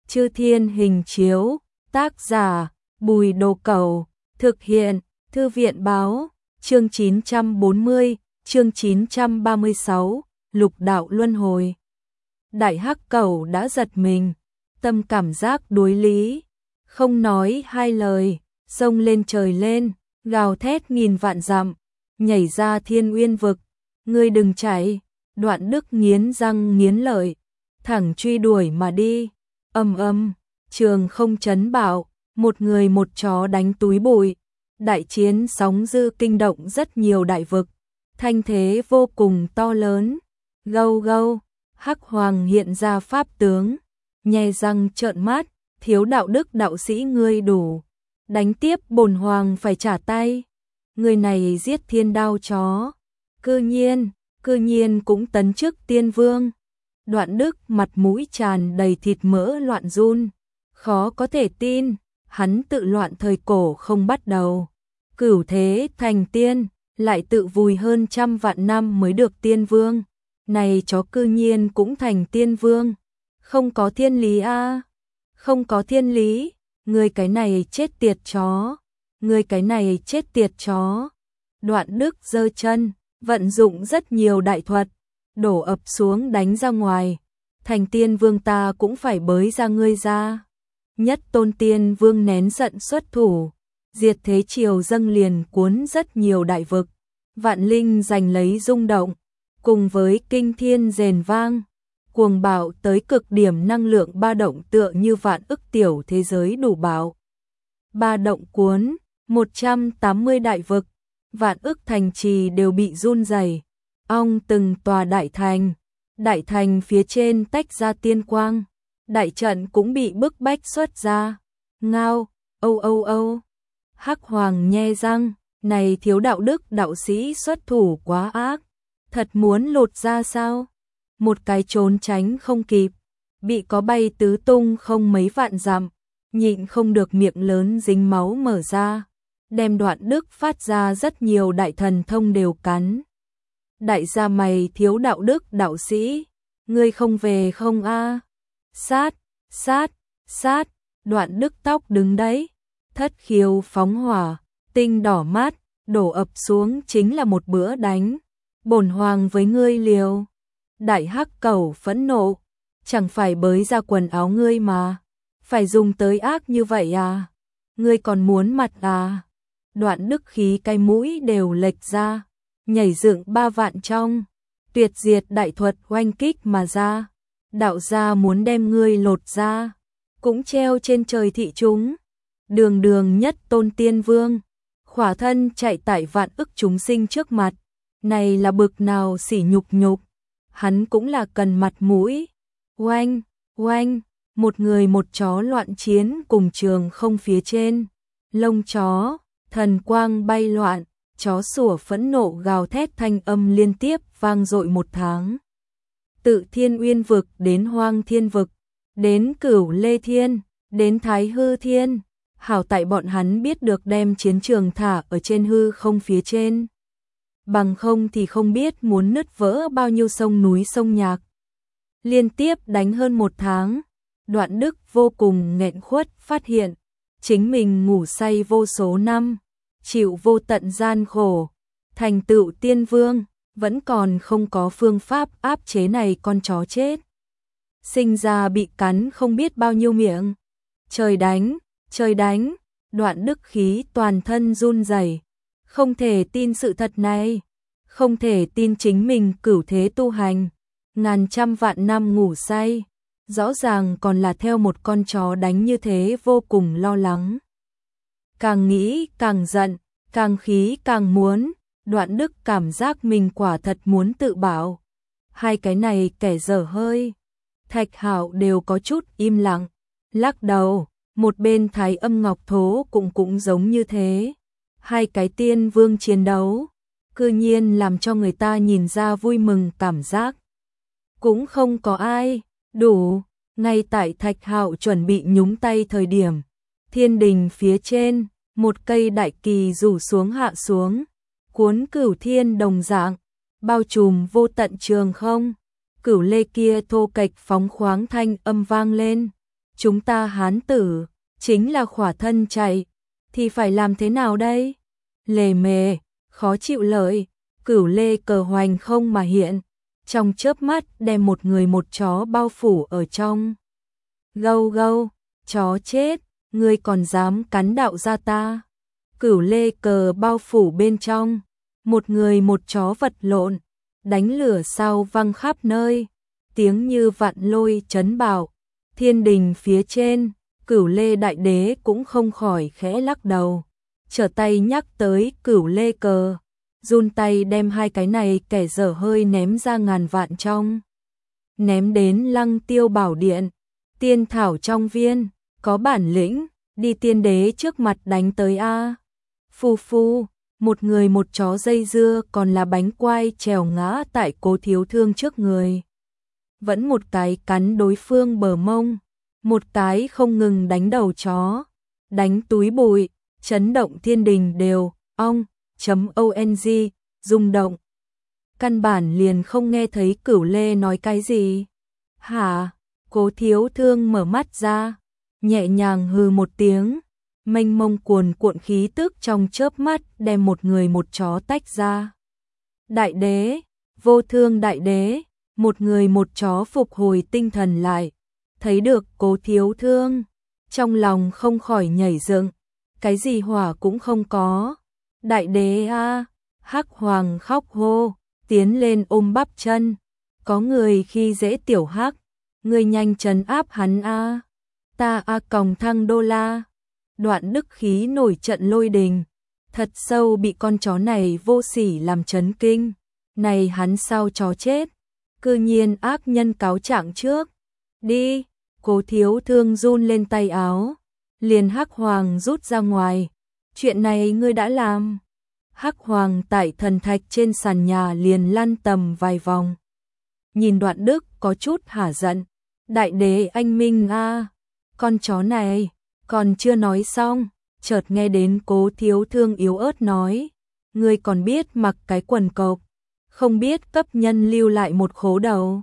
Chư Thiên Hình Chiếu, tác giả Bùi Đồ Cẩu, thực hiện Thư viện Báo, chương 940, chương 936, Lục đạo luân hồi. Đại Hắc Cẩu đã giật mình, tâm cảm giác đối lý, không nói hai lời, xông lên trời lên, gào thét nghìn vạn dặm, nhảy ra Thiên Uyên vực, ngươi đừng chạy. Đoạn Đức nghiến răng nghiến lợi, thẳng truy đuổi mà đi. Trường không chấn bạo, một người một chó đánh túi bụi. Đại chiến sóng dư kinh động rất nhiều đại vực, thanh thế vô cùng to lớn. Gâu gâu, Hắc Hoàng hiện ra pháp tướng, nhe răng trợn mắt, thiếu đạo đức đạo sĩ ngươi đủ. Đánh tiếp bổn hoàng phải trả tay. Người này giết thiên đao chó, cư nhiên cũng tấn chức tiên vương. Đoạn Đức mặt mũi tràn đầy thịt mỡ loạn run, khó có thể tin, hắn tự loạn thời cổ không bắt đầu. Cửu thế thành tiên, lại tự vùi hơn 100 vạn năm mới được tiên vương. Này chó cư nhiên cũng thành tiên vương, không có thiên lý a, không có thiên lý, ngươi cái này chết tiệt chó, ngươi cái này chết tiệt chó. Đoạn Đức giơ chân, vận dụng rất nhiều đại thuật, đổ ập xuống đánh ra ngoài. Thành tiên vương ta cũng phải bới ra ngươi ra. Nhất tôn tiên vương nén giận xuất thủ, diệt thế triều dâng liền cuốn rất nhiều đại vực. Vạn linh giành lấy rung động, cùng với kinh thiên rền vang, cuồng bạo tới cực điểm, năng lượng ba động tựa như vạn ức tiểu thế giới đủ bạo. Ba động cuốn, 180 đại vực, vạn ức thành trì đều bị run rẩy. Ong từng tòa đại thành phía trên tách ra tiên quang, đại trận cũng bị bức bách xuất ra. Ngao, âu. Hắc Hoàng nhe răng, này thiếu đạo đức đạo sĩ xuất thủ quá ác, thật muốn lột ra sao? Một cái trốn tránh không kịp, bị có bay tứ tung không mấy vạn dặm, nhịn không được miệng lớn dính máu mở ra, đem Đoạn Đức phát ra rất nhiều đại thần thông đều cắn. Đại gia mày thiếu đạo đức đạo sĩ, ngươi không về không a? Sát, Đoạn Đức tóc đứng đấy, thất khiếu phóng hỏa, tinh đỏ mát, đổ ập xuống chính là một bữa đánh. Bổn hoàng với ngươi liều. Đại Hắc Cẩu phẫn nộ, chẳng phải bới ra quần áo ngươi mà, phải dùng tới ác như vậy à? Ngươi còn muốn mặt à? Đoạn Đức khí cái mũi đều lệch ra, nhảy dựng 3 vạn trong, tuyệt diệt đại thuật oanh kích mà ra. Đạo gia muốn đem ngươi lột ra, cũng treo trên trời thị chúng. Đường nhất tôn tiên vương, khỏa thân chạy tại vạn ức chúng sinh trước mặt, này là bực nào sỉ nhục. Hắn cũng là cần mặt mũi. Oanh, một người một chó loạn chiến cùng trường không phía trên. Lông chó, thần quang bay loạn, chó sủa phẫn nộ gào thét, thanh âm liên tiếp vang dội một tháng. Tự Thiên Uyên vực đến Hoang Thiên vực, đến Cửu Lê Thiên, đến Thái Hư Thiên. Hảo tại bọn hắn biết được đem chiến trường thả ở trên hư không phía trên. Bằng không thì không biết muốn nứt vỡ bao nhiêu sông núi sông nhạc. Liên tiếp đánh hơn 1 tháng, Đoạn Đức vô cùng nghẹn khuất, phát hiện chính mình ngủ say vô số năm, chịu vô tận gian khổ, thành tựu tiên vương, vẫn còn không có phương pháp áp chế này con chó chết. Sinh ra bị cắn không biết bao nhiêu miệng. Trời đánh, Đoạn Đức khí toàn thân run rẩy, không thể tin sự thật này, không thể tin chính mình cửu thế tu hành, ngàn trăm vạn năm ngủ say, rõ ràng còn là theo một con chó đánh như thế, vô cùng lo lắng. Càng nghĩ càng giận, càng khí càng muốn, Đoạn Đức cảm giác mình quả thật muốn tự bảo. Hai cái này kẻ dở hơi. Thạch Hạo đều có chút im lặng, lắc đầu. Một bên Thái Âm Ngọc Thố cũng giống như thế. Hai cái tiên vương chiến đấu, cư nhiên làm cho người ta nhìn ra vui mừng cảm giác. Cũng không có ai đủ. Ngay tại Thạch Hạo chuẩn bị nhúng tay thời điểm, thiên đình phía trên, một cây đại kỳ rủ xuống hạ xuống, cuốn cửu thiên đồng dạng, bao trùm vô tận trường không. Cửu lê kia thô kệch phóng khoáng, thanh âm vang lên. chúng ta Hán tử, chính là khỏa thân chạy, thì phải làm thế nào đây? Lề mề, khó chịu lợi, Cửu Lê cờ hoành không mà hiện, trong chớp mắt đem một người một chó bao phủ ở trong. Gâu gâu, chó chết, ngươi còn dám cắn đạo gia ta. Cửu Lê cờ bao phủ bên trong, một người một chó vật lộn, đánh lửa sao văng khắp nơi, tiếng như vạn lôi chấn bạo. Thiên đình phía trên, Cửu Lê đại đế cũng không khỏi khẽ lắc đầu, trở tay nhắc tới Cửu Lê cờ, run tay đem hai cái này kẻ dở hơi ném ra ngàn vạn trong. Ném đến Lăng Tiêu Bảo Điện, tiên thảo trong viên, có bản lĩnh, đi tiên đế trước mặt đánh tới a. Phu phu, một người một chó dây dưa còn là bánh quai trèo ngã tại Cố Thiếu Thương trước người. Vẫn một cái cắn đối phương bờ mông, một cái không ngừng đánh đầu chó, đánh túi bụi, chấn động thiên đình đều, ong, .ong, rung động. Căn bản liền không nghe thấy Cửu Lê nói cái gì. Hả? Cố Thiếu Thương mở mắt ra, nhẹ nhàng hừ một tiếng, mênh mông cuồn cuộn khí tức trong chớp mắt đem một người một chó tách ra. Đại đế, Vô Thương đại đế, một người một chó phục hồi tinh thần lại, thấy được Cố Thiếu Thương, trong lòng không khỏi nhảy dựng, cái gì hỏa cũng không có. Đại đế a, Hắc Hoàng khóc hô, tiến lên ôm bắp chân, có người khi dễ tiểu Hắc, người nhanh trấn áp hắn a. Ta a còng thăng đô la. Đoạn Đức khí nổi trận lôi đình, thật sâu bị con chó này vô sỉ làm chấn kinh. Này hắn sao chó chết, cư nhiên ác nhân cáo trạng trước. Đi, Cố Thiếu Thương run lên tay áo, liền Hắc Hoàng rút ra ngoài. Chuyện này ngươi đã làm. Hắc Hoàng tại thần thạch trên sàn nhà liền lăn tầm vài vòng. Nhìn Đoạn Đức có chút hả giận. Đại đế anh minh a, con chó này, còn chưa nói xong, chợt nghe đến Cố Thiếu Thương yếu ớt nói, ngươi còn biết mặc cái quần cộc, không biết cấp nhân lưu lại một khố đầu.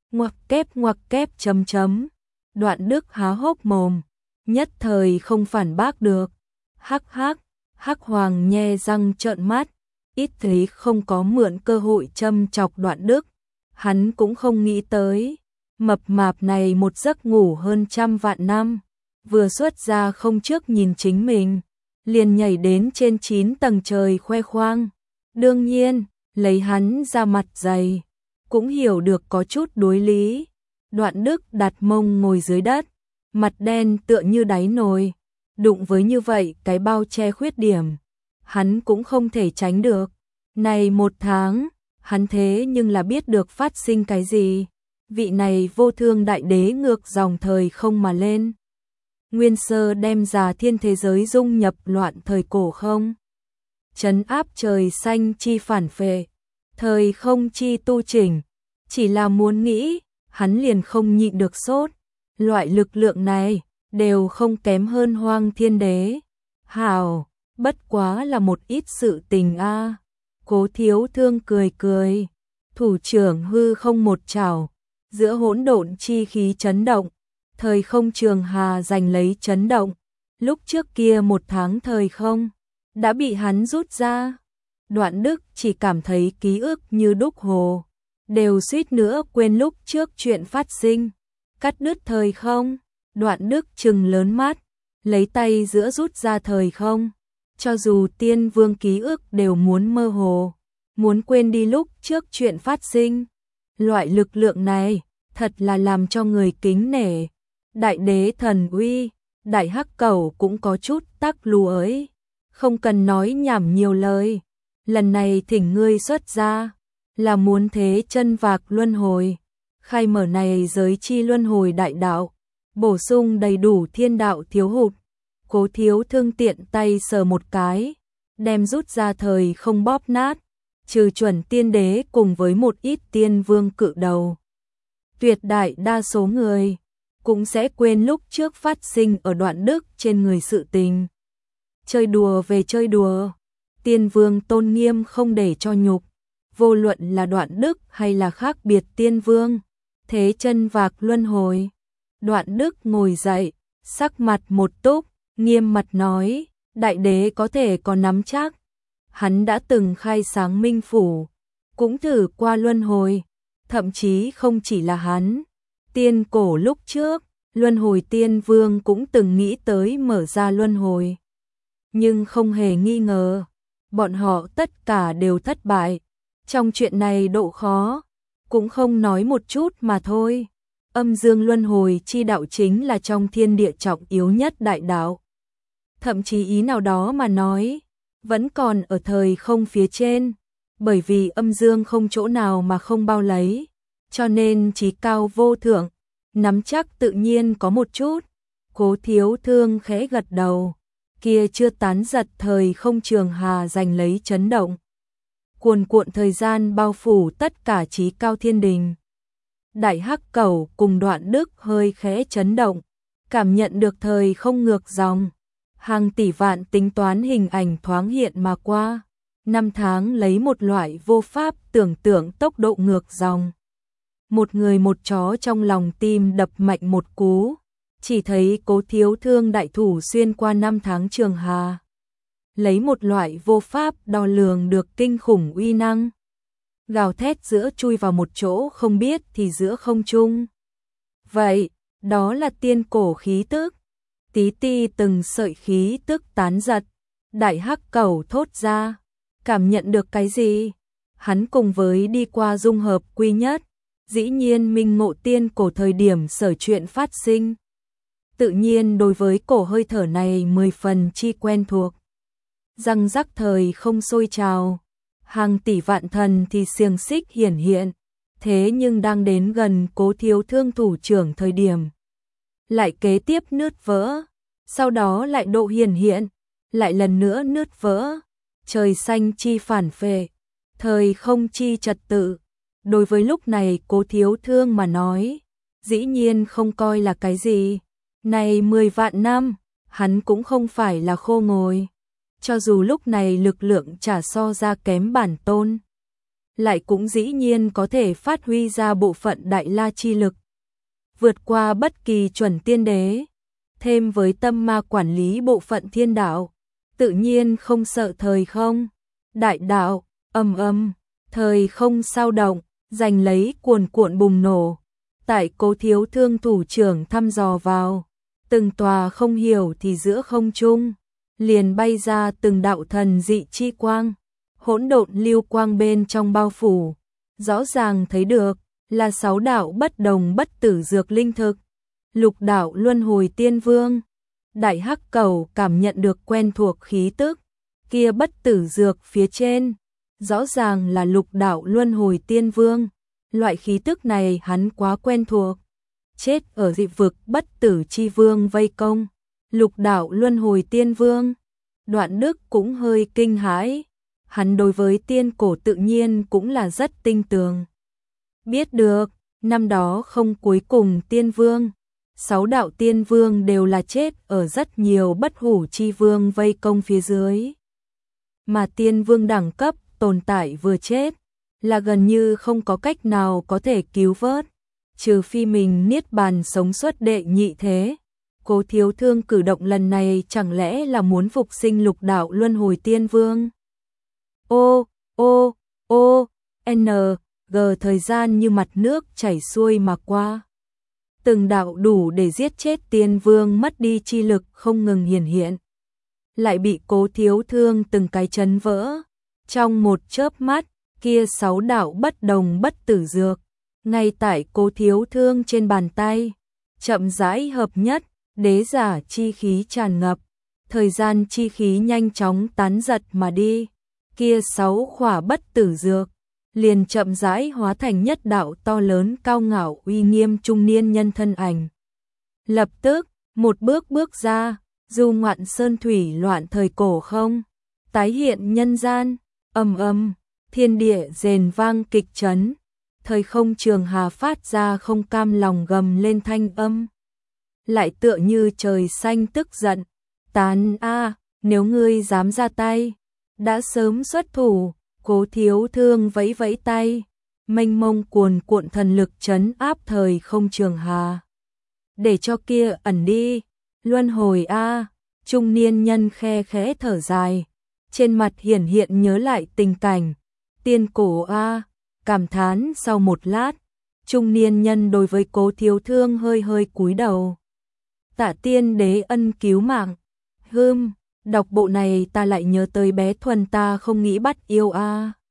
Ngoặc kép chấm chấm. Đoạn Đức há hốc mồm, nhất thời không phản bác được. Hắc hắc, Hắc Hoàng nhe răng trợn mắt, ít thấy không có mượn cơ hội châm chọc Đoạn Đức. Hắn cũng không nghĩ tới, mập mạp này một giấc ngủ hơn 100 vạn năm, vừa xuất ra không trước nhìn chính mình, liền nhảy đến trên 9 tầng trời khoe khoang. Đương nhiên, lấy hắn ra mặt dày, cũng hiểu được có chút đối lý. Đoạn Đức đặt mông ngồi dưới đất, mặt đen tựa như đáy nồi, đụng với như vậy cái bao che khuyết điểm, hắn cũng không thể tránh được. Này một tháng, hắn thế nhưng là biết được phát sinh cái gì. Vị này Vô Thương đại đế ngược dòng thời không mà lên. Nguyên sơ đem già thiên thế giới dung nhập loạn thời cổ không. Trấn áp trời xanh chi phản phệ, thời không chi tu chỉnh. Chỉ là muốn nghĩ, hắn liền không nhịn được sốt. Loại lực lượng này, đều không kém hơn Hoang Thiên Đế. Hảo, bất quá là một ít sự tình a. Cố Thiếu Thương cười cười, thủ trưởng hư không một chảo, giữa hỗn độn chi khí chấn động, thời không trường hà giành lấy chấn động. Lúc trước kia một tháng thời không đã bị hắn rút ra. Đoạn Đức chỉ cảm thấy ký ức như đúc hồ, đều suýt nữa quên lúc trước chuyện phát sinh. Cắt đứt thời không, Đoạn Đức trừng lớn mắt, lấy tay giữa rút ra thời không. Cho dù tiên vương ký ức đều muốn mơ hồ, muốn quên đi lúc trước chuyện phát sinh. Loại lực lượng này, thật là làm cho người kính nể. Đại đế thần uy, đại hắc cẩu cũng có chút tắc lù ấy. Không cần nói nhảm nhiều lời. Lần này thỉnh ngươi xuất ra, là muốn thế chân vạc luân hồi, khai mở này giới chi luân hồi đại đạo, bổ sung đầy đủ thiên đạo thiếu hụt. Cố Thiếu Thương tiện tay sờ một cái, đem rút ra thời không bóp nát, trừ chuẩn tiên đế cùng với một ít tiên vương cự đầu. Tuyệt đại đa số người cũng sẽ quên lúc trước phát sinh ở Đoạn Đức trên người sự tình. Chơi đùa về chơi đùa, tiên vương tôn nghiêm không để cho nhục, vô luận là Đoạn Đức hay là khác biệt tiên vương, thế chân vạc luân hồi. Đoạn Đức ngồi dậy, sắc mặt một túc, nghiêm mặt nói, đại đế có thể có nắm chắc. Hắn đã từng khai sáng minh phủ, cũng thử qua luân hồi, thậm chí không chỉ là hắn. Tiên cổ lúc trước, luân hồi tiên vương cũng từng nghĩ tới mở ra luân hồi. Nhưng không hề nghi ngờ, bọn họ tất cả đều thất bại. Trong chuyện này độ khó, cũng không nói một chút mà thôi. Âm dương luân hồi chi đạo chính là trong thiên địa trọng yếu nhất đại đạo. Thậm chí ý nào đó mà nói, vẫn còn ở thời không phía trên, bởi vì âm dương không chỗ nào mà không bao lấy, cho nên chí cao vô thượng, nắm chắc tự nhiên có một chút. Cố Thiếu Thương khẽ gật đầu, kia chưa tán giật thời không trường hà giành lấy chấn động. Cuồn cuộn thời gian bao phủ tất cả chí cao thiên đình. Đại Hắc Cẩu cùng Đoạn Đức hơi khẽ chấn động, cảm nhận được thời không ngược dòng. Hàng tỷ vạn tính toán hình ảnh thoáng hiện mà qua, năm tháng lấy một loại vô pháp tưởng tượng tốc độ ngược dòng. Một người một chó trong lòng tim đập mạnh một cú, chỉ thấy Cố Thiếu Thương đại thủ xuyên qua năm tháng trường hà. Lấy một loại vô pháp đo lường được kinh khủng uy năng. Gào thét giữa chui vào một chỗ không biết thì giữa không trung. Vậy, đó là tiên cổ khí tức. Tí ti từng sợi khí tức tán giật. Đại Hắc Cẩu thốt ra. Cảm nhận được cái gì? Hắn cùng với đi qua dung hợp quy nhất. Dĩ nhiên minh ngộ tiên cổ thời điểm sở chuyện phát sinh. Tự nhiên đối với cổ hơi thở này 10 phần chi quen thuộc. Răng rắc thời không sôi trào. Hàng tỷ vạn thần thì xiềng xích hiển hiện. Thế nhưng đang đến gần Cố Thiếu Thương thủ trưởng thời điểm. Lại kế tiếp nứt vỡ. Sau đó lại độ hiển hiện. Lại lần nữa nứt vỡ. Trời xanh chi phản phệ. Thời không chi trật tự. Đối với lúc này Cố Thiếu Thương mà nói. Dĩ nhiên không coi là cái gì. Này 10 vạn năm. Hắn cũng không phải là khô ngồi. Cho dù lúc này lực lượng chả so ra kém bản tôn, lại cũng dĩ nhiên có thể phát huy ra bộ phận đại la chi lực, vượt qua bất kỳ chuẩn tiên đế, thêm với tâm ma quản lý bộ phận thiên đạo, tự nhiên không sợ thời không. Đại đạo, thời không sao động, giành lấy cuồn cuộn bùng nổ. Tại Cố Thiếu Thương thủ trưởng thăm dò vào, từng tòa không hiểu thì giữa không trung liền bay ra từng đạo thần dị chi quang, hỗn độn lưu quang bên trong bao phủ, rõ ràng thấy được là 6 đạo bất đồng bất tử dược linh thực. Lục đạo luân hồi tiên vương. Đại Hắc Cẩu cảm nhận được quen thuộc khí tức, kia bất tử dược phía trên, rõ ràng là lục đạo luân hồi tiên vương. Loại khí tức này hắn quá quen thuộc. Chết ở dị vực bất tử chi vương vây công. Lục đạo luân hồi tiên vương. Đoạn Đức cũng hơi kinh hãi. Hắn đối với tiên cổ tự nhiên cũng là rất tinh tường. Biết được, năm đó không cuối cùng tiên vương. 6 đạo tiên vương đều là chết ở rất nhiều bất hủ chi vương vây công phía dưới. Mà tiên vương đẳng cấp tồn tại vừa chết, là gần như không có cách nào có thể cứu vớt. Trừ phi mình niết bàn sống suốt đệ nhị thế. Cố Thiếu Thương cử động lần này chẳng lẽ là muốn phục sinh lục đạo luân hồi tiên vương? G thời gian như mặt nước chảy xuôi mà qua. Từng đạo đủ để giết chết tiên vương mất đi chi lực không ngừng hiển hiện. Lại bị Cố Thiếu Thương từng cái chấn vỡ. Trong một chớp mắt, kia 6 đạo bất đồng bất tử dược. Ngay tại Cố Thiếu Thương trên bàn tay. Chậm rãi hợp nhất. Đế giả chi khí tràn ngập, thời gian chi khí nhanh chóng tán giật mà đi, kia 6 khỏa bất tử dược, liền chậm rãi hóa thành nhất đạo to lớn cao ngạo uy nghiêm trung niên nhân thân ảnh. Lập tức, một bước bước ra, du ngoạn sơn thủy loạn thời cổ không, tái hiện nhân gian, thiên địa rền vang kịch chấn, thời không trường hà phát ra không cam lòng gầm lên thanh âm. Lại tựa như trời xanh tức giận, tán a, nếu ngươi dám ra tay, đã sớm xuất thủ. Cố Thiếu Thương vẫy vẫy tay, mênh mông cuồn cuộn thần lực trấn áp thời không trường hà, để cho kia ẩn đi. Luân hồi a, trung niên nhân khe khẽ thở dài, trên mặt hiển hiện nhớ lại tình cảnh, tiên cổ a, cảm thán sau một lát, trung niên nhân đối với Cố Thiếu Thương hơi hơi cúi đầu. Tạ tiên đế ân cứu mạng, đọc bộ này ta lại nhớ tới bé Thuần ta không nghĩ bắt yêu a.